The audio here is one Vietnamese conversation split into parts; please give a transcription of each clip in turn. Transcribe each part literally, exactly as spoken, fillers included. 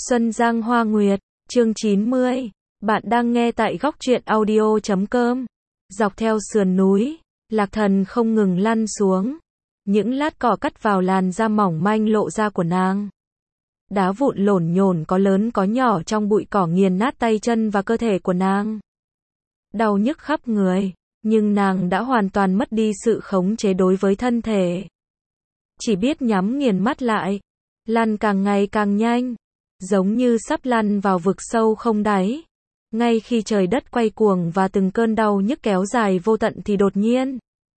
Xuân Giang Hoa Nguyệt, chương chín mươi. Bạn đang nghe tại góc truyện audio chấm com. Dọc theo sườn núi, Lạc Thần không ngừng lăn xuống. Những lát cỏ cắt vào làn da mỏng manh lộ ra của nàng. Đá vụn lổn nhổn có lớn có nhỏ trong bụi cỏ nghiền nát tay chân và cơ thể của nàng. Đau nhức khắp người, nhưng nàng đã hoàn toàn mất đi sự khống chế đối với thân thể. Chỉ biết nhắm nghiền mắt lại, lăn càng ngày càng nhanh, giống như sắp lăn vào vực sâu không đáy. Ngay khi trời đất quay cuồng và từng cơn đau nhức kéo dài vô tận thì đột nhiên,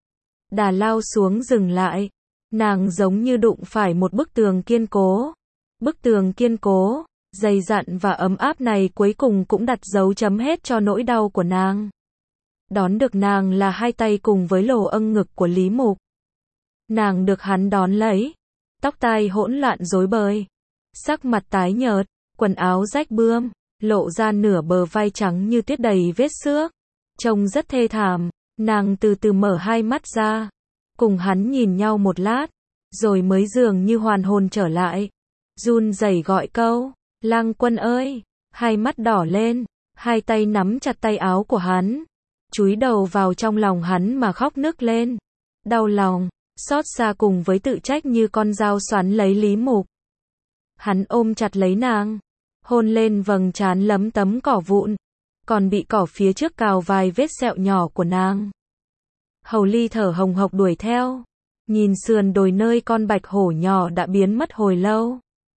đà lao xuống dừng lại. Nàng giống như đụng phải một bức tường kiên cố. Bức tường kiên cố, dày dặn và ấm áp này cuối cùng cũng đặt dấu chấm hết cho nỗi đau của nàng. Đón được nàng là hai tay cùng với lồ âng ngực của Lý Mục. Nàng được hắn đón lấy, tóc tai hỗn loạn rối bời, sắc mặt tái nhợt, quần áo rách bươm, lộ ra nửa bờ vai trắng như tuyết đầy vết xước, trông rất thê thảm. Nàng từ từ mở hai mắt ra, cùng hắn nhìn nhau một lát, rồi mới dường như hoàn hồn trở lại, run rẩy gọi câu, Lang Quân ơi, hai mắt đỏ lên, hai tay nắm chặt tay áo của hắn, chúi đầu vào trong lòng hắn mà khóc nức lên, đau lòng, xót xa cùng với tự trách như con dao xoắn lấy Lý Mục. Hắn ôm chặt lấy nàng, hôn lên vầng trán lấm tấm cỏ vụn, còn bị cỏ phía trước cào vài vết sẹo nhỏ của nàng. Hầu Ly thở hồng hộc đuổi theo, nhìn sườn đồi nơi con bạch hổ nhỏ đã biến mất hồi lâu.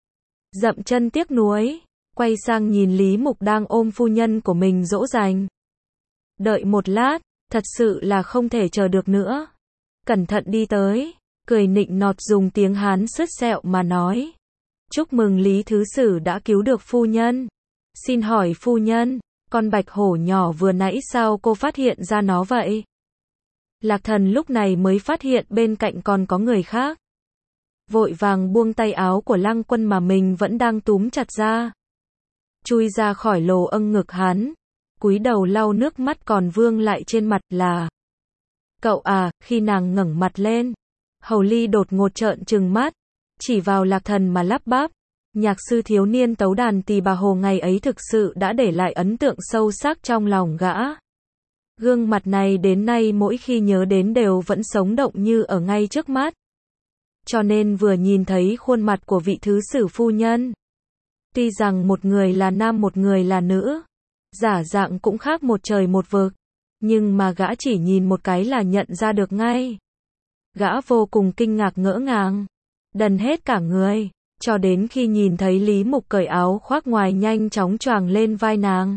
Dậm chân tiếc nuối, quay sang nhìn Lý Mục đang ôm phu nhân của mình dỗ dành. Đợi một lát, thật sự là không thể chờ được nữa. Cẩn thận đi tới, cười nịnh nọt dùng tiếng Hán sứt sẹo mà nói. Chúc mừng Lý Thứ Sử đã cứu được phu nhân. Xin hỏi phu nhân, con bạch hổ nhỏ vừa nãy sao cô phát hiện ra nó vậy? Lạc Thần lúc này mới phát hiện bên cạnh còn có người khác. Vội vàng buông tay áo của Lăng Quân mà mình vẫn đang túm chặt ra. Chui ra khỏi lồ âng ngực hắn, cúi đầu lau nước mắt còn vương lại trên mặt là. Cậu à, khi nàng ngẩng mặt lên, Hầu Ly đột ngột trợn trừng mắt, chỉ vào Lạc Thần mà lắp bắp. Nhạc sư thiếu niên tấu đàn Tỳ Bà Hồ ngày ấy thực sự đã để lại ấn tượng sâu sắc trong lòng gã. Gương mặt này đến nay mỗi khi nhớ đến đều vẫn sống động như ở ngay trước mắt. Cho nên vừa nhìn thấy khuôn mặt của vị thứ sử phu nhân, tuy rằng một người là nam một người là nữ, giả dạng cũng khác một trời một vực, nhưng mà gã chỉ nhìn một cái là nhận ra được ngay. Gã vô cùng kinh ngạc ngỡ ngàng, đần hết cả người, cho đến khi nhìn thấy Lý Mục cởi áo khoác ngoài nhanh chóng choàng lên vai nàng.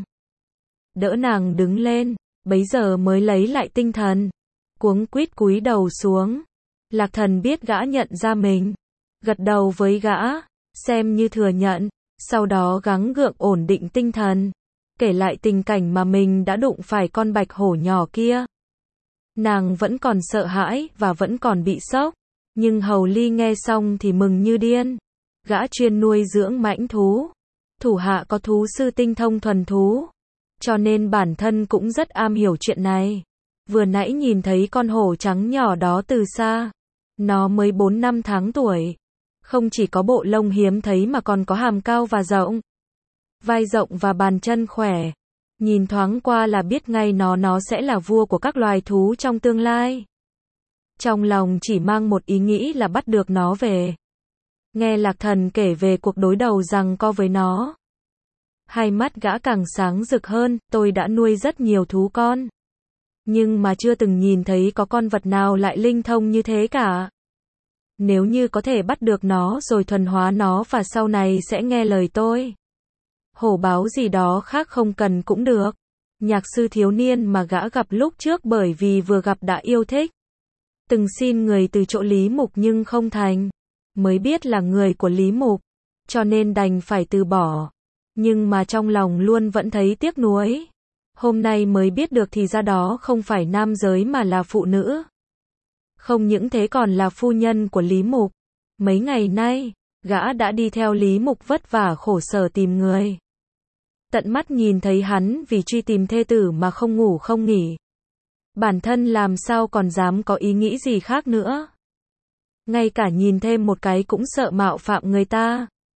Đỡ nàng đứng lên, bấy giờ mới lấy lại tinh thần, cuống quýt cúi đầu xuống. Lạc Thần biết gã nhận ra mình, gật đầu với gã, xem như thừa nhận, sau đó gắng gượng ổn định tinh thần, kể lại tình cảnh mà mình đã đụng phải con bạch hổ nhỏ kia. Nàng vẫn còn sợ hãi và vẫn còn bị sốc, nhưng Hầu Ly nghe xong thì mừng như điên. Gã chuyên nuôi dưỡng mãnh thú, thủ hạ có thú sư tinh thông thuần thú, cho nên bản thân cũng rất am hiểu chuyện này. Vừa nãy nhìn thấy con hổ trắng nhỏ đó từ xa, nó mới bốn năm tháng tuổi, không chỉ có bộ lông hiếm thấy mà còn có hàm cao và rộng, vai rộng và bàn chân khỏe. Nhìn thoáng qua là biết ngay nó nó sẽ là vua của các loài thú trong tương lai. Trong lòng chỉ mang một ý nghĩ là bắt được nó về. Nghe Lạc Thần kể về cuộc đối đầu giằng co với nó, hai mắt gã càng sáng rực hơn. Tôi đã nuôi rất nhiều thú con, nhưng mà chưa từng nhìn thấy có con vật nào lại linh thông như thế cả. Nếu như có thể bắt được nó rồi thuần hóa nó và sau này sẽ nghe lời tôi, hổ báo gì đó khác không cần cũng được. Nhạc sư thiếu niên mà gã gặp lúc trước bởi vì vừa gặp đã yêu thích, từng xin người từ chỗ Lý Mục nhưng không thành, mới biết là người của Lý Mục, cho nên đành phải từ bỏ. Nhưng mà trong lòng luôn vẫn thấy tiếc nuối. Hôm nay mới biết được thì ra đó không phải nam giới mà là phụ nữ. Không những thế còn là phu nhân của Lý Mục. Mấy ngày nay, gã đã đi theo Lý Mục vất vả khổ sở tìm người. Tận mắt nhìn thấy hắn vì truy tìm thê tử mà không ngủ không nghỉ. Bản thân làm sao còn dám có ý nghĩ gì khác nữa. Ngay cả nhìn thêm một cái cũng sợ mạo phạm người ta.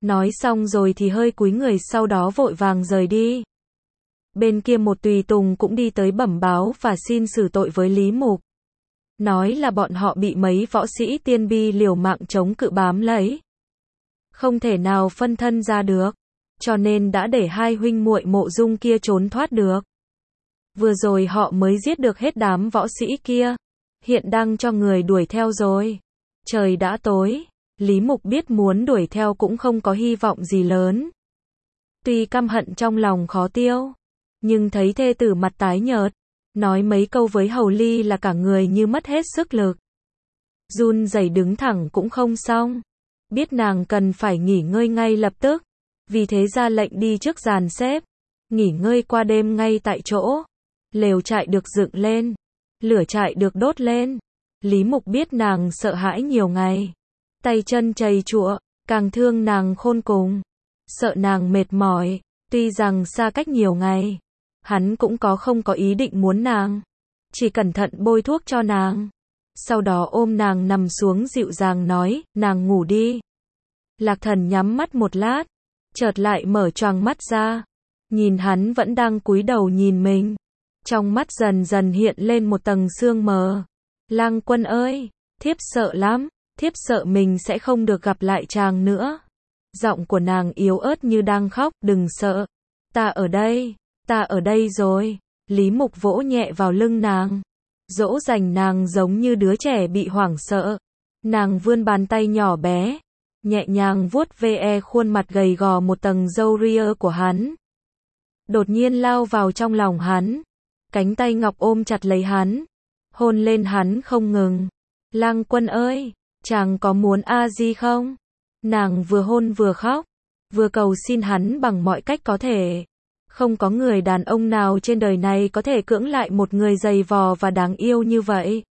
Nói xong rồi thì hơi cúi người sau đó vội vàng rời đi. Bên kia một tùy tùng cũng đi tới bẩm báo và xin xử tội với Lý Mục. Nói là bọn họ bị mấy võ sĩ tiên bi liều mạng chống cự bám lấy. Không thể nào phân thân ra được. Cho nên đã để hai huynh muội Mộ Dung kia trốn thoát được. Vừa rồi họ mới giết được hết đám võ sĩ kia. Hiện đang cho người đuổi theo rồi. Trời đã tối. Lý Mục biết muốn đuổi theo cũng không có hy vọng gì lớn. Tuy căm hận trong lòng khó tiêu. Nhưng thấy thê tử mặt tái nhợt. Nói mấy câu với Hầu Ly là cả người như mất hết sức lực. Run rẩy đứng thẳng cũng không xong. Biết nàng cần phải nghỉ ngơi ngay lập tức. Vì thế ra lệnh đi trước dàn xếp. Nghỉ ngơi qua đêm ngay tại chỗ. Lều trại được dựng lên. Lửa trại được đốt lên. Lý Mục biết nàng sợ hãi nhiều ngày. Tay chân trầy trụa. Càng thương nàng khôn cùng. Sợ nàng mệt mỏi. Tuy rằng xa cách nhiều ngày. Hắn cũng có không có ý định muốn nàng. Chỉ cẩn thận bôi thuốc cho nàng. Sau đó ôm nàng nằm xuống dịu dàng nói, nàng ngủ đi. Lạc Thần nhắm mắt một lát. Chợt lại mở choàng mắt ra. Nhìn hắn vẫn đang cúi đầu nhìn mình. Trong mắt dần dần hiện lên một tầng sương mờ. Lang Quân ơi, thiếp sợ lắm. Thiếp sợ mình sẽ không được gặp lại chàng nữa. Giọng của nàng yếu ớt như đang khóc, đừng sợ. Ta ở đây. Ta ở đây rồi. Lý Mục vỗ nhẹ vào lưng nàng. Dỗ dành nàng giống như đứa trẻ bị hoảng sợ. Nàng vươn bàn tay nhỏ bé. Nhẹ nhàng vuốt ve khuôn mặt gầy gò một tầng râu ria của hắn. Đột nhiên lao vào trong lòng hắn. Cánh tay ngọc ôm chặt lấy hắn. Hôn lên hắn không ngừng. Lang Quân ơi, chàng có muốn a di không? Nàng vừa hôn vừa khóc. Vừa cầu xin hắn bằng mọi cách có thể. Không có người đàn ông nào trên đời này có thể cưỡng lại một người dày vò và đáng yêu như vậy.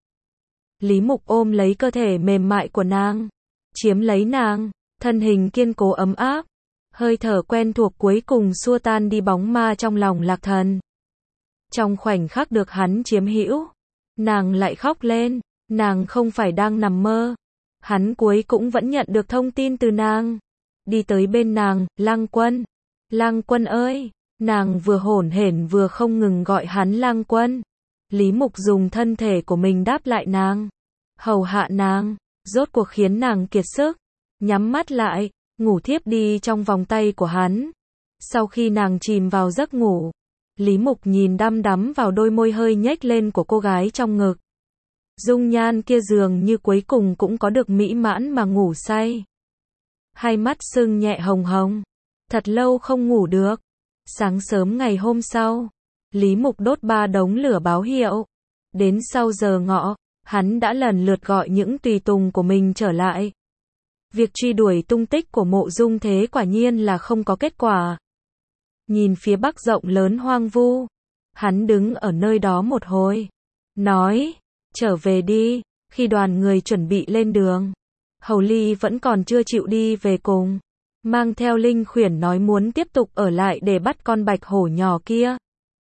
Lý Mục ôm lấy cơ thể mềm mại của nàng. Chiếm lấy nàng. Thân hình kiên cố ấm áp. Hơi thở quen thuộc cuối cùng xua tan đi bóng ma trong lòng Lạc Thần. Trong khoảnh khắc được hắn chiếm hữu. Nàng lại khóc lên. Nàng không phải đang nằm mơ. Hắn cuối cũng vẫn nhận được thông tin từ nàng. Đi tới bên nàng, Lang Quân. Lang Quân ơi. Nàng vừa hổn hển vừa không ngừng gọi hắn Lang Quân. Lý Mục dùng thân thể của mình đáp lại nàng. Hầu hạ nàng. Rốt cuộc khiến nàng kiệt sức. Nhắm mắt lại. Ngủ thiếp đi trong vòng tay của hắn. Sau khi nàng chìm vào giấc ngủ. Lý Mục nhìn đăm đắm vào đôi môi hơi nhếch lên của cô gái trong ngực. Dung nhan kia dường như cuối cùng cũng có được mỹ mãn mà ngủ say. Hai mắt sưng nhẹ hồng hồng. Thật lâu không ngủ được. Sáng sớm ngày hôm sau, Lý Mục đốt ba đống lửa báo hiệu. Đến sau giờ ngọ, hắn đã lần lượt gọi những tùy tùng của mình trở lại. Việc truy đuổi tung tích của Mộ Dung Thế quả nhiên là không có kết quả. Nhìn phía bắc rộng lớn hoang vu, hắn đứng ở nơi đó một hồi, nói, trở về đi. Khi đoàn người chuẩn bị lên đường, Hầu Ly vẫn còn chưa chịu đi về cùng. Mang theo Linh Khuyển nói muốn tiếp tục ở lại để bắt con bạch hổ nhỏ kia.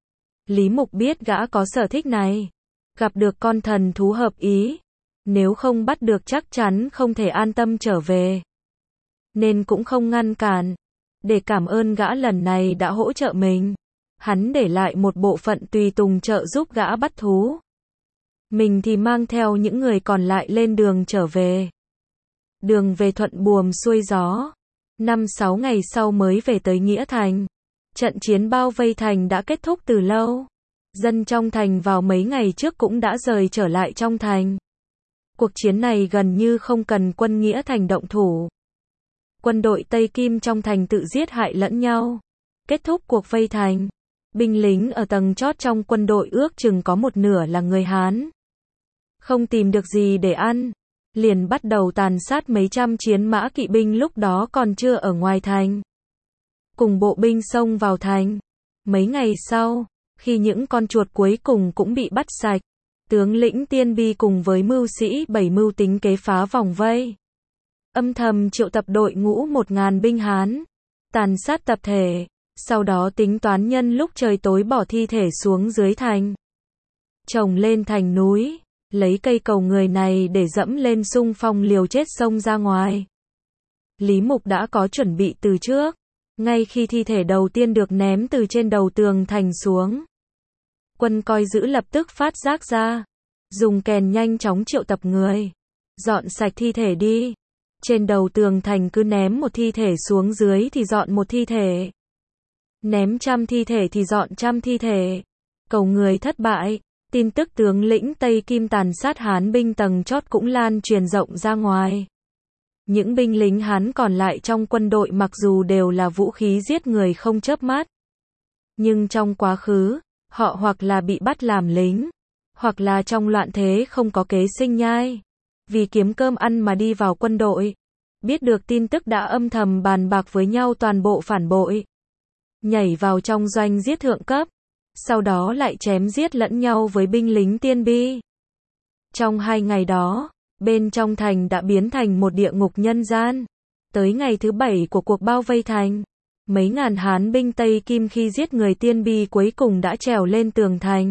Lý Mục biết gã có sở thích này. Gặp được con thần thú hợp ý. Nếu không bắt được chắc chắn không thể an tâm trở về. Nên cũng không ngăn cản. Để cảm ơn gã lần này đã hỗ trợ mình. Hắn để lại một bộ phận tùy tùng trợ giúp gã bắt thú. Mình thì mang theo những người còn lại lên đường trở về. Đường về thuận buồm xuôi gió. Năm sáu ngày sau mới về tới Nghĩa Thành. Trận chiến bao vây thành đã kết thúc từ lâu. Dân trong thành vào mấy ngày trước cũng đã rời trở lại trong thành. Cuộc chiến này gần như không cần quân Nghĩa Thành động thủ. Quân đội Tây Kim trong thành tự giết hại lẫn nhau. Kết thúc cuộc vây thành. Binh lính ở tầng chót trong quân đội ước chừng có một nửa là người Hán. Không tìm được gì để ăn. Liền bắt đầu tàn sát mấy trăm chiến mã kỵ binh lúc đó còn chưa ở ngoài thành. Cùng bộ binh xông vào thành. Mấy ngày sau, khi những con chuột cuối cùng cũng bị bắt sạch, tướng lĩnh Tiên Bi cùng với mưu sĩ bảy mưu tính kế phá vòng vây. Âm thầm triệu tập đội ngũ một ngàn binh Hán. Tàn sát tập thể. Sau đó tính toán nhân lúc trời tối bỏ thi thể xuống dưới thành. Trồng lên thành núi. Lấy cây cầu người này để dẫm lên xung phong liều chết xông ra ngoài. Lý Mục đã có chuẩn bị từ trước. Ngay khi thi thể đầu tiên được ném từ trên đầu tường thành xuống, quân coi giữ lập tức phát giác ra, dùng kèn nhanh chóng triệu tập người, dọn sạch thi thể đi. Trên đầu tường thành cứ ném một thi thể xuống dưới thì dọn một thi thể, ném trăm thi thể thì dọn trăm thi thể. Cầu người thất bại, tin tức tướng lĩnh Tây Kim tàn sát Hán binh tầng chót cũng lan truyền rộng ra ngoài. Những binh lính Hán còn lại trong quân đội mặc dù đều là vũ khí giết người không chớp mắt, nhưng trong quá khứ, họ hoặc là bị bắt làm lính, hoặc là trong loạn thế không có kế sinh nhai, vì kiếm cơm ăn mà đi vào quân đội. Biết được tin tức đã âm thầm bàn bạc với nhau toàn bộ phản bội, nhảy vào trong doanh giết thượng cấp, sau đó lại chém giết lẫn nhau với binh lính Tiên Bi. Trong hai ngày đó, bên trong thành đã biến thành một địa ngục nhân gian. Tới ngày thứ bảy của cuộc bao vây thành, mấy ngàn Hán binh Tây Kim khi giết người Tiên Bi cuối cùng đã trèo lên tường thành,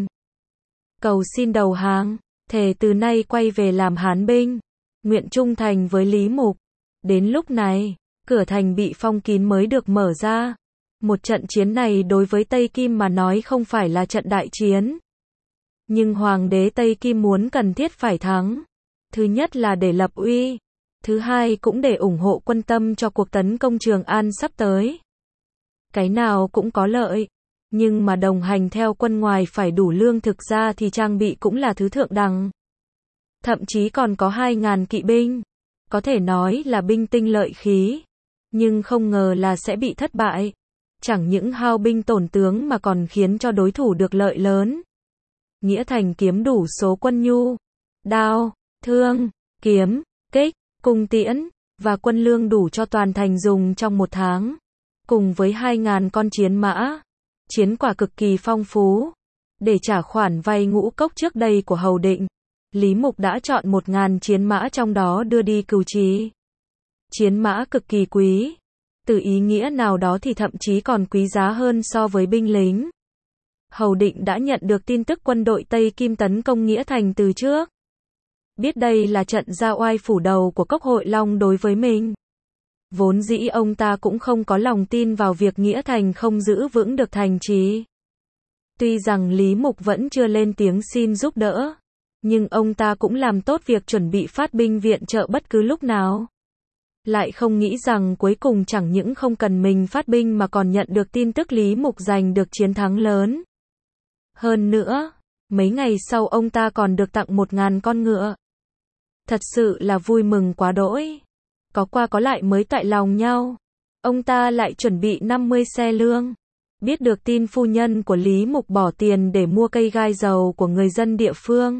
cầu xin đầu hàng, thề từ nay quay về làm Hán binh, nguyện trung thành với Lý Mục. Đến lúc này, cửa thành bị phong kín mới được mở ra. Một trận chiến này đối với Tây Kim mà nói không phải là trận đại chiến, nhưng hoàng đế Tây Kim muốn cần thiết phải thắng. Thứ nhất là để lập uy, thứ hai cũng để ủng hộ quân tâm cho cuộc tấn công Trường An sắp tới. Cái nào cũng có lợi, nhưng mà đồng hành theo quân ngoài phải đủ lương thực ra thì trang bị cũng là thứ thượng đẳng. Thậm chí còn có hai ngàn kỵ binh, có thể nói là binh tinh lợi khí, nhưng không ngờ là sẽ bị thất bại. Chẳng những hao binh tổn tướng mà còn khiến cho đối thủ được lợi lớn. Nghĩa Thành kiếm đủ số quân nhu, đao, thương, kiếm, kích, cung tiễn, và quân lương đủ cho toàn thành dùng trong một tháng. Cùng với hai ngàn con chiến mã, chiến quả cực kỳ phong phú. Để trả khoản vay Ngũ Cốc trước đây của Hầu Định, Lý Mục đã chọn một ngàn chiến mã trong đó đưa đi Cửu Trì. Chiến mã cực kỳ quý. Từ ý nghĩa nào đó thì thậm chí còn quý giá hơn so với binh lính. Hầu Định đã nhận được tin tức quân đội Tây Kim tấn công Nghĩa Thành từ trước. Biết đây là trận ra oai phủ đầu của Cốc Hội Long đối với mình. Vốn dĩ ông ta cũng không có lòng tin vào việc Nghĩa Thành không giữ vững được thành trì. Tuy rằng Lý Mục vẫn chưa lên tiếng xin giúp đỡ, nhưng ông ta cũng làm tốt việc chuẩn bị phát binh viện trợ bất cứ lúc nào. Lại không nghĩ rằng cuối cùng chẳng những không cần mình phát binh mà còn nhận được tin tức Lý Mục giành được chiến thắng lớn. Hơn nữa, mấy ngày sau ông ta còn được tặng một ngàn con ngựa. Thật sự là vui mừng quá đỗi. Có qua có lại mới tại lòng nhau. Ông ta lại chuẩn bị năm mươi xe lương. Biết được tin phu nhân của Lý Mục bỏ tiền để mua cây gai dầu của người dân địa phương,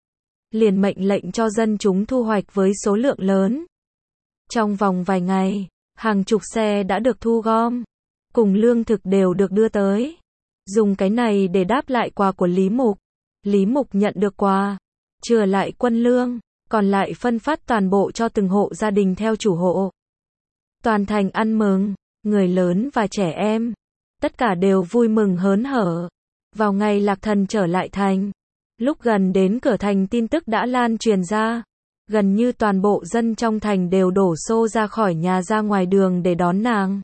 liền mệnh lệnh cho dân chúng thu hoạch với số lượng lớn. Trong vòng vài ngày, hàng chục xe đã được thu gom, cùng lương thực đều được đưa tới. Dùng cái này để đáp lại quà của Lý Mục. Lý Mục nhận được quà, chừa lại quân lương, còn lại phân phát toàn bộ cho từng hộ gia đình theo chủ hộ. Toàn thành ăn mừng, người lớn và trẻ em, tất cả đều vui mừng hớn hở. Vào ngày Lạc Thần trở lại thành, lúc gần đến cửa thành tin tức đã lan truyền ra. Gần như toàn bộ dân trong thành đều đổ xô ra khỏi nhà ra ngoài đường để đón nàng.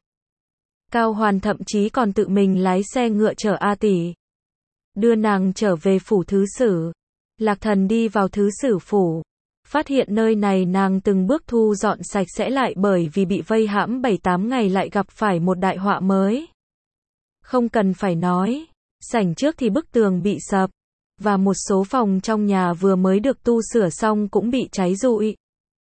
Cao Hoàn thậm chí còn tự mình lái xe ngựa chở A Tỷ, đưa nàng trở về phủ thứ sử. Lạc Thần đi vào thứ sử phủ, phát hiện nơi này nàng từng bước thu dọn sạch sẽ lại bởi vì bị vây hãm bảy tám ngày lại gặp phải một đại họa mới. Không cần phải nói, sảnh trước thì bức tường bị sập, và một số phòng trong nhà vừa mới được tu sửa xong cũng bị cháy rụi.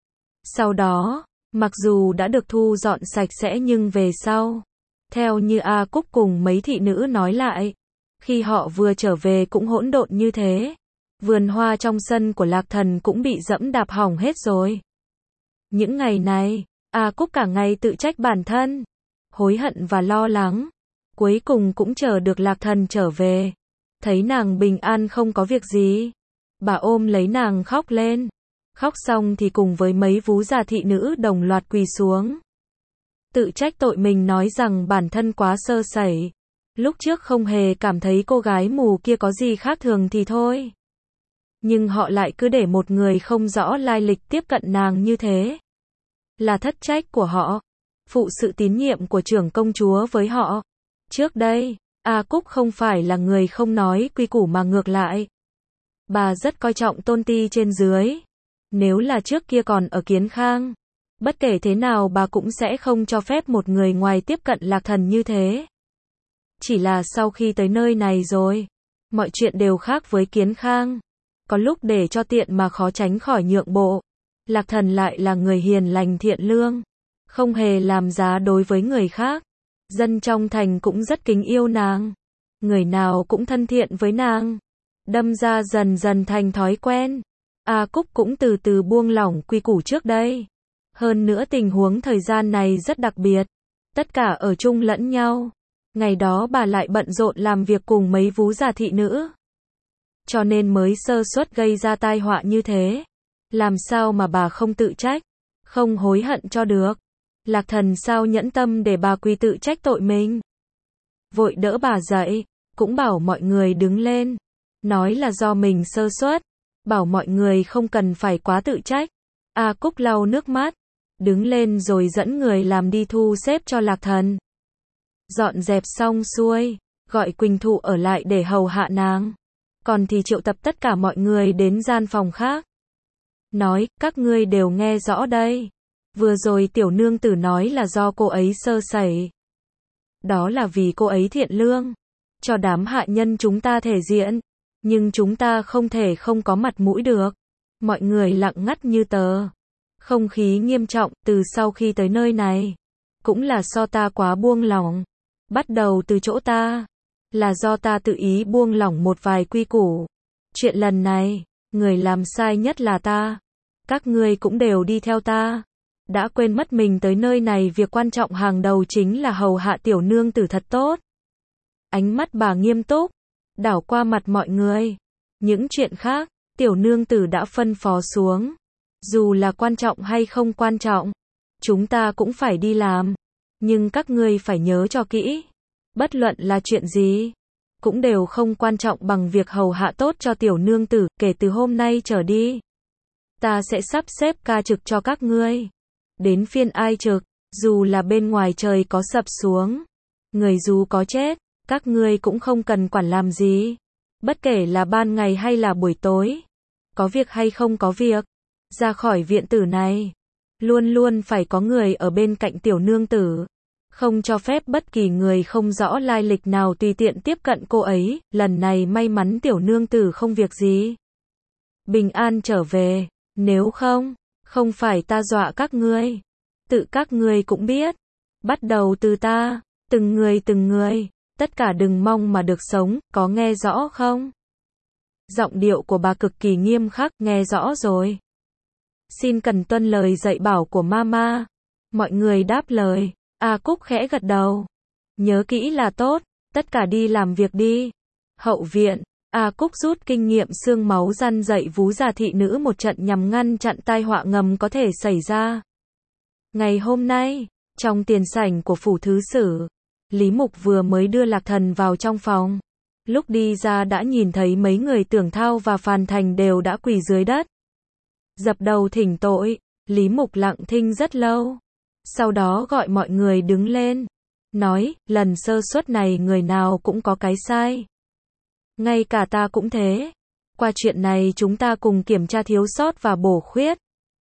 Sau đó, mặc dù đã được thu dọn sạch sẽ nhưng về sau, theo như A Cúc cùng mấy thị nữ nói lại, khi họ vừa trở về cũng hỗn độn như thế. Vườn hoa trong sân của Lạc Thần cũng bị dẫm đạp hỏng hết rồi. Những ngày này, A Cúc cả ngày tự trách bản thân, hối hận và lo lắng. Cuối cùng cũng chờ được Lạc Thần trở về. Thấy nàng bình an không có việc gì, bà ôm lấy nàng khóc lên. Khóc xong thì cùng với mấy vú già thị nữ đồng loạt quỳ xuống, tự trách tội mình, nói rằng bản thân quá sơ sẩy. Lúc trước không hề cảm thấy cô gái mù kia có gì khác thường thì thôi, nhưng họ lại cứ để một người không rõ lai lịch tiếp cận nàng như thế. Là thất trách của họ. phụ sự tín nhiệm của trưởng công chúa với họ. Trước đây, A Cúc không phải là người không nói quy củ mà ngược lại. Bà rất coi trọng tôn ti trên dưới. Nếu là trước kia còn ở Kiến Khang, bất kể thế nào bà cũng sẽ không cho phép một người ngoài tiếp cận Lạc Thần như thế. Chỉ là sau khi tới nơi này rồi, mọi chuyện đều khác với Kiến Khang. Có lúc để cho tiện mà khó tránh khỏi nhượng bộ. Lạc Thần lại là người hiền lành thiện lương, không hề làm giá đối với người khác. Dân trong thành cũng rất kính yêu nàng. Người nào cũng thân thiện với nàng. Đâm ra dần dần thành thói quen. A Cúc cũng từ từ buông lỏng quy củ trước đây. Hơn nữa tình huống thời gian này rất đặc biệt. Tất cả ở chung lẫn nhau. Ngày đó bà lại bận rộn làm việc cùng mấy vú già thị nữ. Cho nên mới sơ suất gây ra tai họa như thế. Làm sao mà bà không tự trách, không hối hận cho được. Lạc Thần sao nhẫn tâm để bà quy tự trách tội mình. Vội đỡ bà dậy, cũng bảo mọi người đứng lên. Nói là do mình sơ suất, bảo mọi người không cần phải quá tự trách. A Cúc lau nước mắt, đứng lên rồi dẫn người làm đi thu xếp cho Lạc Thần. Dọn dẹp xong xuôi, gọi Quỳnh Thụ ở lại để hầu hạ nàng. Còn thì triệu tập tất cả mọi người đến gian phòng khác. Nói, các ngươi đều nghe rõ đây. Vừa rồi tiểu nương tử nói là do cô ấy sơ sẩy. Đó là vì cô ấy thiện lương, cho đám hạ nhân chúng ta thể diện. Nhưng chúng ta không thể không có mặt mũi được. Mọi người lặng ngắt như tờ. Không khí nghiêm trọng từ sau khi tới nơi này. Cũng là do ta quá buông lỏng. Bắt đầu từ chỗ ta. Là do ta tự ý buông lỏng một vài quy củ. Chuyện lần này, người làm sai nhất là ta. Các ngươi cũng đều đi theo ta. Đã quên mất mình tới nơi này việc quan trọng hàng đầu chính là hầu hạ tiểu nương tử thật tốt. Ánh mắt bà nghiêm túc, đảo qua mặt mọi người. Những chuyện khác, tiểu nương tử đã phân phó xuống. Dù là quan trọng hay không quan trọng, chúng ta cũng phải đi làm. Nhưng các ngươi phải nhớ cho kỹ. Bất luận là chuyện gì, cũng đều không quan trọng bằng việc hầu hạ tốt cho tiểu nương tử. Kể từ hôm nay trở đi, ta sẽ sắp xếp ca trực cho các ngươi. Đến phiên ai trực, dù là bên ngoài trời có sập xuống, người dù có chết, các ngươi cũng không cần quản làm gì. Bất kể là ban ngày hay là buổi tối, có việc hay không có việc, ra khỏi viện tử này, luôn luôn phải có người ở bên cạnh tiểu nương tử. Không cho phép bất kỳ người không rõ lai lịch nào tùy tiện tiếp cận cô ấy. Lần này may mắn tiểu nương tử không việc gì, bình an trở về. Nếu không, không phải ta dọa các ngươi, tự các ngươi cũng biết. Bắt đầu từ ta, từng người từng người, tất cả đừng mong mà được sống, có nghe rõ không? Giọng điệu của bà cực kỳ nghiêm khắc, nghe rõ rồi. Xin cần tuân lời dạy bảo của mama. Mọi người đáp lời. A Cúc khẽ gật đầu. Nhớ kỹ là tốt, tất cả đi làm việc đi. Hậu viện, A Cúc rút kinh nghiệm xương máu răn dạy vú già thị nữ một trận nhằm ngăn chặn tai họa ngầm có thể xảy ra. Ngày hôm nay, trong tiền sảnh của phủ thứ sử, Lý Mục vừa mới đưa Lạc Thần vào trong phòng. Lúc đi ra đã nhìn thấy mấy người Tưởng Thao và Phàn Thành đều đã quỳ dưới đất. Dập đầu thỉnh tội, Lý Mục lặng thinh rất lâu. Sau đó gọi mọi người đứng lên. Nói, lần sơ suất này người nào cũng có cái sai. Ngay cả ta cũng thế. Qua chuyện này chúng ta cùng kiểm tra thiếu sót và bổ khuyết.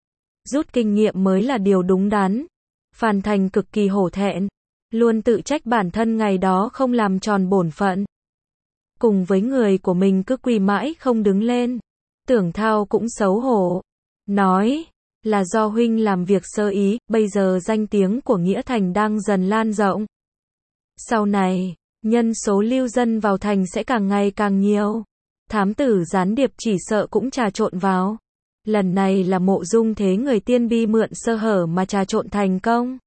Rút kinh nghiệm mới là điều đúng đắn. Phàn Thành cực kỳ hổ thẹn. Luôn tự trách bản thân ngày đó không làm tròn bổn phận. Cùng với người của mình cứ quỳ mãi không đứng lên. Tưởng Thao cũng xấu hổ. Nói, là do huynh làm việc sơ ý, bây giờ danh tiếng của Nghĩa Thành đang dần lan rộng. Sau này, nhân số lưu dân vào thành sẽ càng ngày càng nhiều. Thám tử gián điệp chỉ sợ cũng trà trộn vào. Lần này là Mộ Dung thế người Tiên Bi mượn sơ hở mà trà trộn thành công.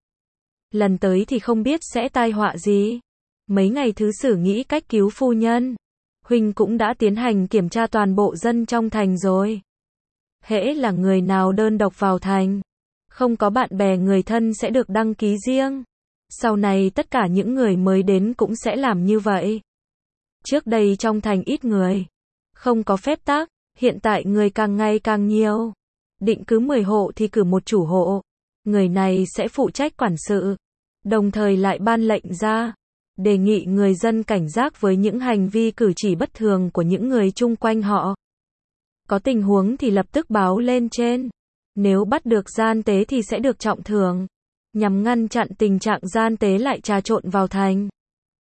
Lần tới thì không biết sẽ tai họa gì. Mấy ngày thứ sử nghĩ cách cứu phu nhân. Huynh cũng đã tiến hành kiểm tra toàn bộ dân trong thành rồi. Hễ là người nào đơn độc vào thành, không có bạn bè người thân sẽ được đăng ký riêng. Sau này tất cả những người mới đến cũng sẽ làm như vậy. Trước đây trong thành ít người, không có phép tắc, hiện tại người càng ngày càng nhiều. Định cứ mười hộ thì cử một chủ hộ. Người này sẽ phụ trách quản sự, đồng thời lại ban lệnh ra, đề nghị người dân cảnh giác với những hành vi cử chỉ bất thường của những người chung quanh họ. Có tình huống thì lập tức báo lên trên. Nếu bắt được gian tế thì sẽ được trọng thưởng, nhằm ngăn chặn tình trạng gian tế lại trà trộn vào thành.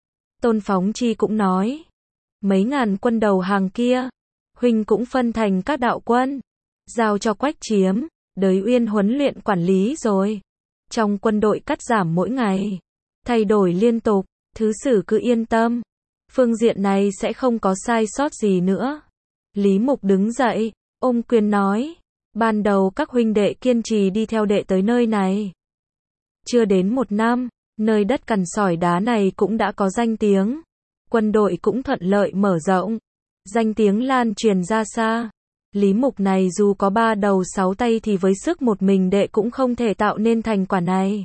Tôn Phóng Chi cũng nói, mấy ngàn quân đầu hàng kia, huynh cũng phân thành các đạo quân, giao cho Quách Chiếm, Đới Uyên huấn luyện quản lý rồi. Trong quân đội cắt giảm mỗi ngày, thay đổi liên tục, thứ sử cứ yên tâm. Phương diện này sẽ không có sai sót gì nữa. Lý Mục đứng dậy, ôm quyền nói, ban đầu các huynh đệ kiên trì đi theo đệ tới nơi này. Chưa đến một năm, nơi đất cằn sỏi đá này cũng đã có danh tiếng. Quân đội cũng thuận lợi mở rộng. Danh tiếng lan truyền ra xa. Lý Mục này dù có ba đầu sáu tay thì với sức một mình đệ cũng không thể tạo nên thành quả này.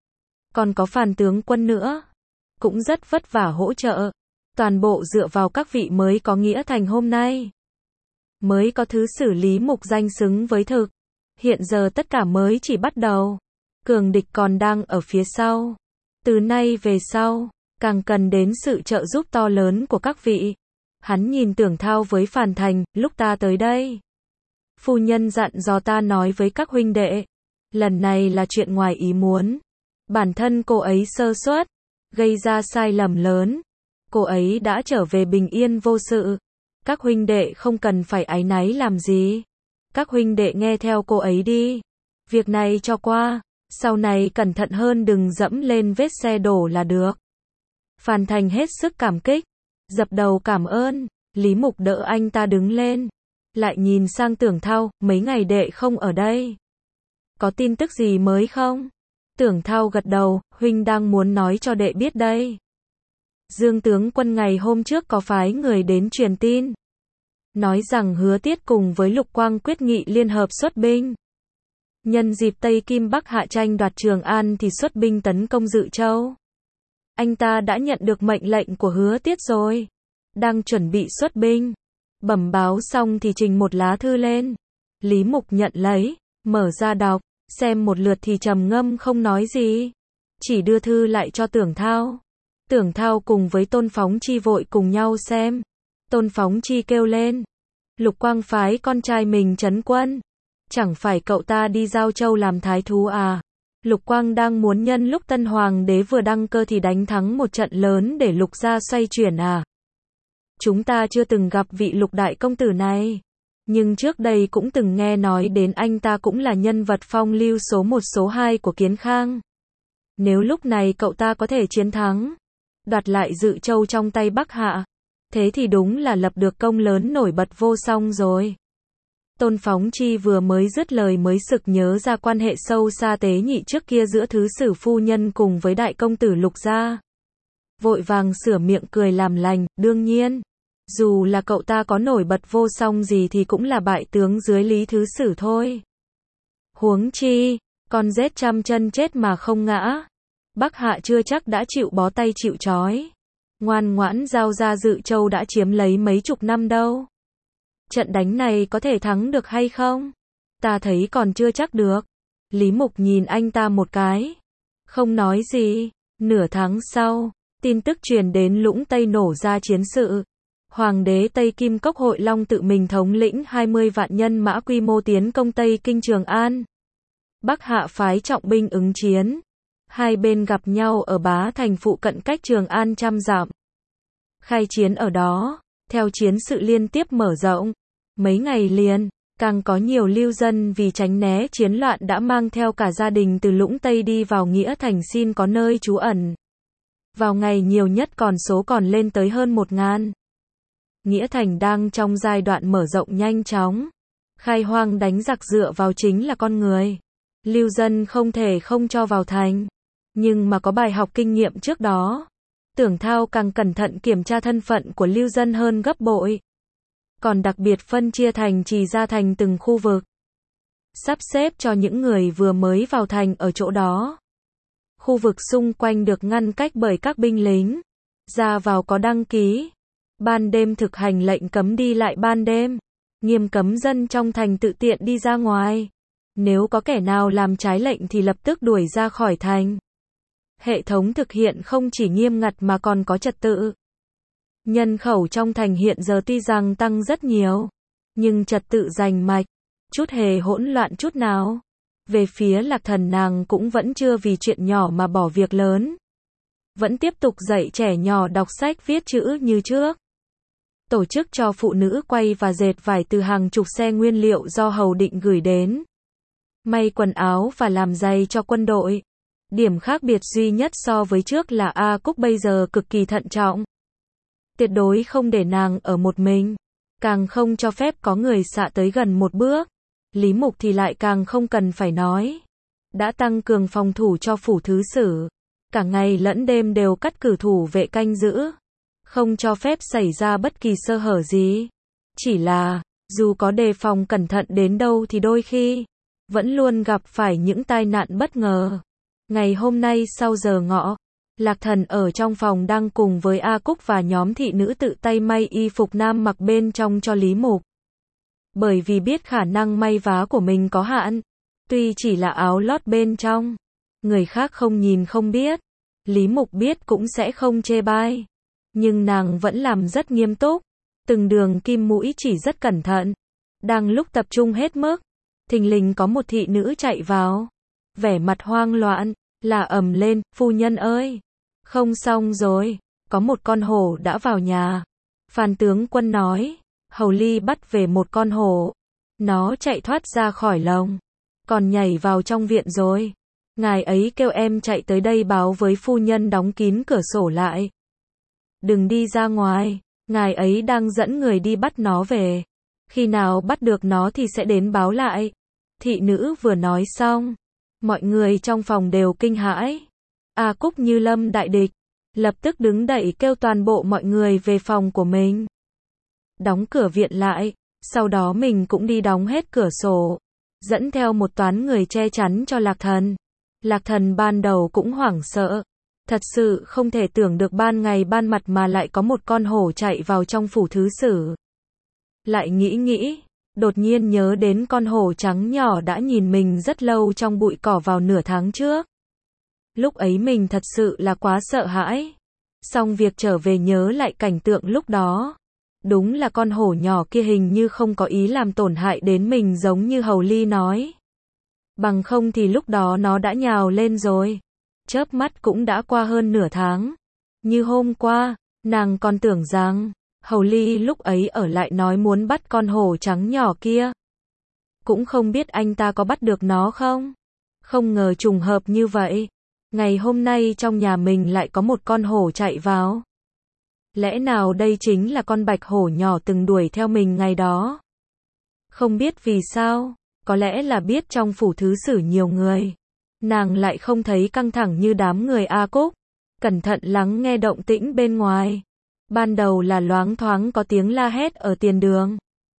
Còn có Phàn tướng quân nữa, cũng rất vất vả hỗ trợ. Toàn bộ dựa vào các vị mới có nghĩa thành hôm nay. Mới có thứ xử Lý Mục danh xứng với thực. Hiện giờ tất cả mới chỉ bắt đầu. Cường địch còn đang ở phía sau. Từ nay về sau, càng cần đến sự trợ giúp to lớn của các vị. Hắn nhìn Tưởng Thao với Phàn Thành, lúc ta tới đây. Phu nhân dặn dò ta nói với các huynh đệ. Lần này là chuyện ngoài ý muốn. Bản thân cô ấy sơ suất, gây ra sai lầm lớn. Cô ấy đã trở về bình yên vô sự. Các huynh đệ không cần phải áy náy làm gì. Các huynh đệ nghe theo cô ấy đi. Việc này cho qua, sau này cẩn thận hơn đừng dẫm lên vết xe đổ là được. Phàn Thành hết sức cảm kích, dập đầu cảm ơn. Lý Mục đỡ anh ta đứng lên, lại nhìn sang Tưởng Thao, mấy ngày đệ không ở đây. Có tin tức gì mới không? Tưởng Thao gật đầu, huynh đang muốn nói cho đệ biết đây. Dương tướng quân ngày hôm trước có phái người đến truyền tin, nói rằng Hứa Tiết cùng với Lục Quang quyết nghị liên hợp xuất binh. Nhân dịp Tây Kim Bắc hạ tranh đoạt Trường An thì xuất binh tấn công Dự Châu. Anh ta đã nhận được mệnh lệnh của Hứa Tiết rồi, đang chuẩn bị xuất binh. Bẩm báo xong thì trình một lá thư lên. Lý Mục nhận lấy, mở ra đọc, xem một lượt thì trầm ngâm không nói gì, chỉ đưa thư lại cho Tưởng Thao. Tưởng Thao cùng với Tôn Phóng Chi vội cùng nhau xem. Tôn Phóng Chi kêu lên, Lục Quang phái con trai mình trấn quân, chẳng phải cậu ta đi Giao Châu làm thái thú à? Lục Quang đang muốn nhân lúc Tân Hoàng đế vừa đăng cơ thì đánh thắng một trận lớn để Lục gia xoay chuyển à? Chúng ta chưa từng gặp vị Lục đại công tử này, nhưng trước đây cũng từng nghe nói đến anh ta cũng là nhân vật phong lưu số một số hai của Kiến Khang. Nếu lúc này cậu ta có thể chiến thắng, đoạt lại Dự Châu trong tay Bắc Hạ, thế thì đúng là lập được công lớn nổi bật vô song rồi. Tôn Phóng Chi vừa mới dứt lời mới sực nhớ ra quan hệ sâu xa tế nhị trước kia giữa thứ sử phu nhân cùng với đại công tử Lục gia. Vội vàng sửa miệng cười làm lành, đương nhiên, dù là cậu ta có nổi bật vô song gì thì cũng là bại tướng dưới Lý thứ sử thôi. Huống chi, con rết trăm chân chết mà không ngã. Bắc Hạ chưa chắc đã chịu bó tay chịu trói. Ngoan ngoãn giao ra Dự Châu đã chiếm lấy mấy chục năm đâu. Trận đánh này có thể thắng được hay không? Ta thấy còn chưa chắc được. Lý Mục nhìn anh ta một cái, không nói gì. Nửa tháng sau, tin tức truyền đến Lũng Tây nổ ra chiến sự. Hoàng đế Tây Kim Cốc Hội Long tự mình thống lĩnh hai mươi vạn nhân mã quy mô tiến công Tây Kinh Trường An. Bắc Hạ phái trọng binh ứng chiến. Hai bên gặp nhau ở Bá Thành phụ cận cách Trường An trăm dặm. Khai chiến ở đó, theo chiến sự liên tiếp mở rộng. Mấy ngày liền, càng có nhiều lưu dân vì tránh né chiến loạn đã mang theo cả gia đình từ Lũng Tây đi vào Nghĩa Thành xin có nơi trú ẩn. Vào ngày nhiều nhất còn số còn lên tới hơn một ngàn. Nghĩa Thành đang trong giai đoạn mở rộng nhanh chóng. Khai hoang đánh giặc dựa vào chính là con người. Lưu dân không thể không cho vào thành. Nhưng mà có bài học kinh nghiệm trước đó. Tưởng Thao càng cẩn thận kiểm tra thân phận của lưu dân hơn gấp bội. Còn đặc biệt phân chia thành trì ra thành từng khu vực. Sắp xếp cho những người vừa mới vào thành ở chỗ đó. Khu vực xung quanh được ngăn cách bởi các binh lính. Ra vào có đăng ký. Ban đêm thực hành lệnh cấm đi lại ban đêm. Nghiêm cấm dân trong thành tự tiện đi ra ngoài. Nếu có kẻ nào làm trái lệnh thì lập tức đuổi ra khỏi thành. Hệ thống thực hiện không chỉ nghiêm ngặt mà còn có trật tự. Nhân khẩu trong thành hiện giờ tuy rằng tăng rất nhiều, nhưng trật tự rành mạch, chút hề hỗn loạn chút nào. Về phía Lạc Thần, nàng cũng vẫn chưa vì chuyện nhỏ mà bỏ việc lớn. Vẫn tiếp tục dạy trẻ nhỏ đọc sách viết chữ như trước. Tổ chức cho phụ nữ quay và dệt vải từ hàng chục xe nguyên liệu do Hầu Định gửi đến. May quần áo và làm giày cho quân đội. Điểm khác biệt duy nhất so với trước là A Cúc bây giờ cực kỳ thận trọng. Tuyệt đối không để nàng ở một mình. Càng không cho phép có người xạ tới gần một bước. Lý Mục thì lại càng không cần phải nói. Đã tăng cường phòng thủ cho phủ thứ sử. Cả ngày lẫn đêm đều cắt cử thủ vệ canh giữ. Không cho phép xảy ra bất kỳ sơ hở gì. Chỉ là, dù có đề phòng cẩn thận đến đâu thì đôi khi, vẫn luôn gặp phải những tai nạn bất ngờ. Ngày hôm nay sau giờ ngọ, Lạc Thần ở trong phòng đang cùng với A Cúc và nhóm thị nữ tự tay may y phục nam mặc bên trong cho Lý Mục. Bởi vì biết khả năng may vá của mình có hạn, tuy chỉ là áo lót bên trong, người khác không nhìn không biết, Lý Mục biết cũng sẽ không chê bai. Nhưng nàng vẫn làm rất nghiêm túc, từng đường kim mũi chỉ rất cẩn thận. Đang lúc tập trung hết mức, thình lình có một thị nữ chạy vào, vẻ mặt hoang loạn, là ầm lên, phu nhân ơi, không xong rồi, có một con hổ đã vào nhà. Phan tướng quân nói, Hầu Ly bắt về một con hổ, nó chạy thoát ra khỏi lồng, còn nhảy vào trong viện rồi. Ngài ấy kêu em chạy tới đây báo với phu nhân đóng kín cửa sổ lại. Đừng đi ra ngoài, ngài ấy đang dẫn người đi bắt nó về. Khi nào bắt được nó thì sẽ đến báo lại. Thị nữ vừa nói xong, mọi người trong phòng đều kinh hãi. A Cúc như lâm đại địch, lập tức đứng dậy kêu toàn bộ mọi người về phòng của mình. Đóng cửa viện lại, sau đó mình cũng đi đóng hết cửa sổ, dẫn theo một toán người che chắn cho Lạc Thần. Lạc Thần ban đầu cũng hoảng sợ. Thật sự không thể tưởng được ban ngày ban mặt mà lại có một con hổ chạy vào trong phủ thứ sử. Lại nghĩ nghĩ, đột nhiên nhớ đến con hổ trắng nhỏ đã nhìn mình rất lâu trong bụi cỏ vào nửa tháng trước. Lúc ấy mình thật sự là quá sợ hãi. Xong việc trở về nhớ lại cảnh tượng lúc đó. Đúng là con hổ nhỏ kia hình như không có ý làm tổn hại đến mình giống như Hầu Ly nói. Bằng không thì lúc đó nó đã nhào lên rồi. Chớp mắt cũng đã qua hơn nửa tháng. Như hôm qua, nàng còn tưởng rằng, Hầu Ly lúc ấy ở lại nói muốn bắt con hổ trắng nhỏ kia. Cũng không biết anh ta có bắt được nó không? Không ngờ trùng hợp như vậy. Ngày hôm nay trong nhà mình lại có một con hổ chạy vào. Lẽ nào đây chính là con bạch hổ nhỏ từng đuổi theo mình ngày đó? Không biết vì sao, có lẽ là biết trong phủ thứ sử nhiều người. Nàng lại không thấy căng thẳng như đám người A Cúc. Cẩn thận lắng nghe động tĩnh bên ngoài. Ban đầu là loáng thoáng có tiếng la hét ở tiền đường.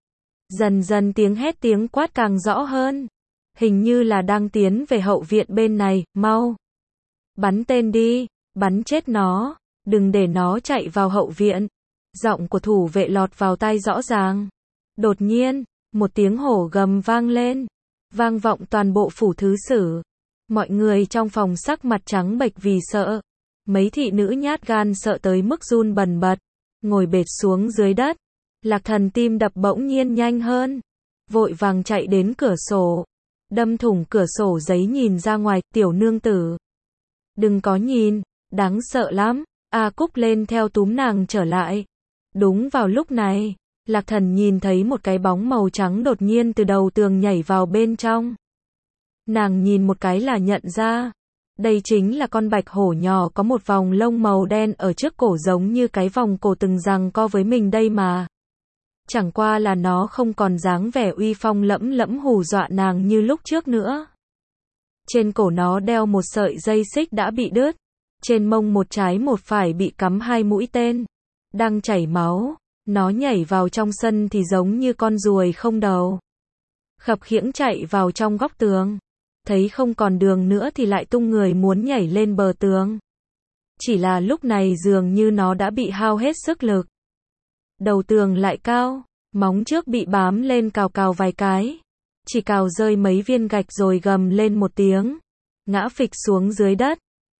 Dần dần tiếng hét tiếng quát càng rõ hơn. Hình như là đang tiến về hậu viện bên này, mau. Bắn tên đi, bắn chết nó, đừng để nó chạy vào hậu viện. Giọng của thủ vệ lọt vào tai rõ ràng. Đột nhiên, một tiếng hổ gầm vang lên. Vang vọng toàn bộ phủ thứ sử. Mọi người trong phòng sắc mặt trắng bệch vì sợ. Mấy thị nữ nhát gan sợ tới mức run bần bật, ngồi bệt xuống dưới đất. Lạc Thần tim đập bỗng nhiên nhanh hơn, vội vàng chạy đến cửa sổ, đâm thủng cửa sổ giấy nhìn ra ngoài. Tiểu nương tử, đừng có nhìn, đáng sợ lắm. A Cúc lên theo túm nàng trở lại. Đúng vào lúc này, Lạc Thần nhìn thấy một cái bóng màu trắng đột nhiên từ đầu tường nhảy vào bên trong. Nàng nhìn một cái là nhận ra, đây chính là con bạch hổ nhỏ có một vòng lông màu đen ở trước cổ giống như cái vòng cổ từng giằng co với mình đây mà. Chẳng qua là nó không còn dáng vẻ uy phong lẫm lẫm hù dọa nàng như lúc trước nữa. Trên cổ nó đeo một sợi dây xích đã bị đứt, trên mông một trái một phải bị cắm hai mũi tên, đang chảy máu. Nó nhảy vào trong sân thì giống như con ruồi không đầu, khập khiễng chạy vào trong góc tường. Thấy không còn đường nữa thì lại tung người muốn nhảy lên bờ tường. Chỉ là lúc này dường như nó đã bị hao hết sức lực. Đầu tường lại cao, móng trước bị bám lên cào cào vài cái. Chỉ cào rơi mấy viên gạch rồi gầm lên một tiếng, ngã phịch xuống dưới đất.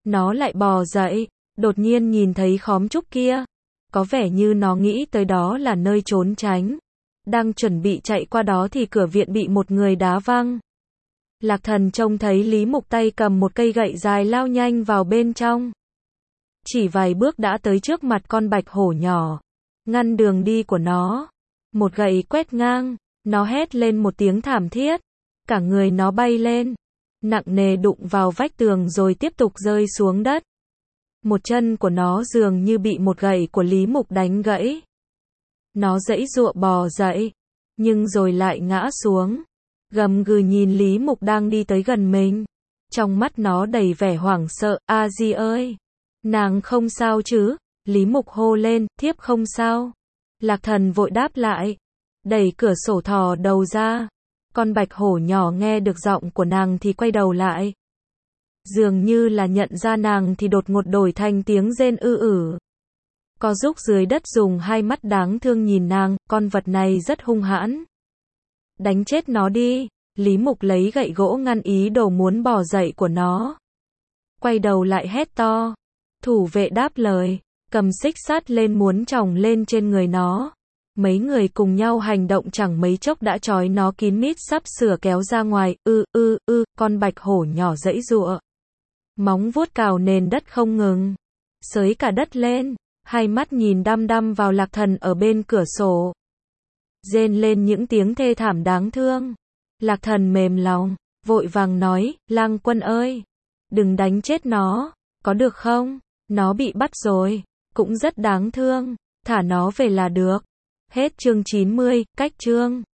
Nó lại bò dậy, đột nhiên nhìn thấy khóm trúc kia. Có vẻ như nó nghĩ tới đó là nơi trốn tránh. Đang chuẩn bị chạy qua đó thì cửa viện bị một người đá văng. Lạc Thần trông thấy Lý Mục tay cầm một cây gậy dài lao nhanh vào bên trong. Chỉ vài bước đã tới trước mặt con bạch hổ nhỏ, ngăn đường đi của nó. Một gậy quét ngang, nó hét lên một tiếng thảm thiết. Cả người nó bay lên, nặng nề đụng vào vách tường rồi tiếp tục rơi xuống đất. Một chân của nó dường như bị một gậy của Lý Mục đánh gãy. Nó giãy giụa bò dậy, nhưng rồi lại ngã xuống. Gầm gừ nhìn Lý Mục đang đi tới gần mình. Trong mắt nó đầy vẻ hoảng sợ. A Di ơi! Nàng không sao chứ? Lý Mục hô lên, thiếp không sao. Lạc Thần vội đáp lại. Đẩy cửa sổ thò đầu ra. Con bạch hổ nhỏ nghe được giọng của nàng thì quay đầu lại. Dường như là nhận ra nàng thì đột ngột đổi thành tiếng rên ư ử. Co rúc dưới đất dùng hai mắt đáng thương nhìn nàng, con vật này rất hung hãn. Đánh chết nó đi. Lý Mục lấy gậy gỗ ngăn ý đồ muốn bò dậy của nó. Quay đầu lại hét to. Thủ vệ đáp lời, cầm xích sắt lên muốn chòng lên trên người nó. Mấy người cùng nhau hành động chẳng mấy chốc đã trói nó kín mít sắp sửa kéo ra ngoài. Ư ư ư, con bạch hổ nhỏ giãy giụa. Móng vuốt cào nền đất không ngừng. Xới cả đất lên, hai mắt nhìn đăm đăm vào Lạc Thần ở bên cửa sổ. Rên lên những tiếng thê thảm đáng thương. Lạc Thần mềm lòng, vội vàng nói, Lang Quân ơi, đừng đánh chết nó, có được không? Nó bị bắt rồi, cũng rất đáng thương, thả nó về là được. Hết chương chín mươi, cách chương.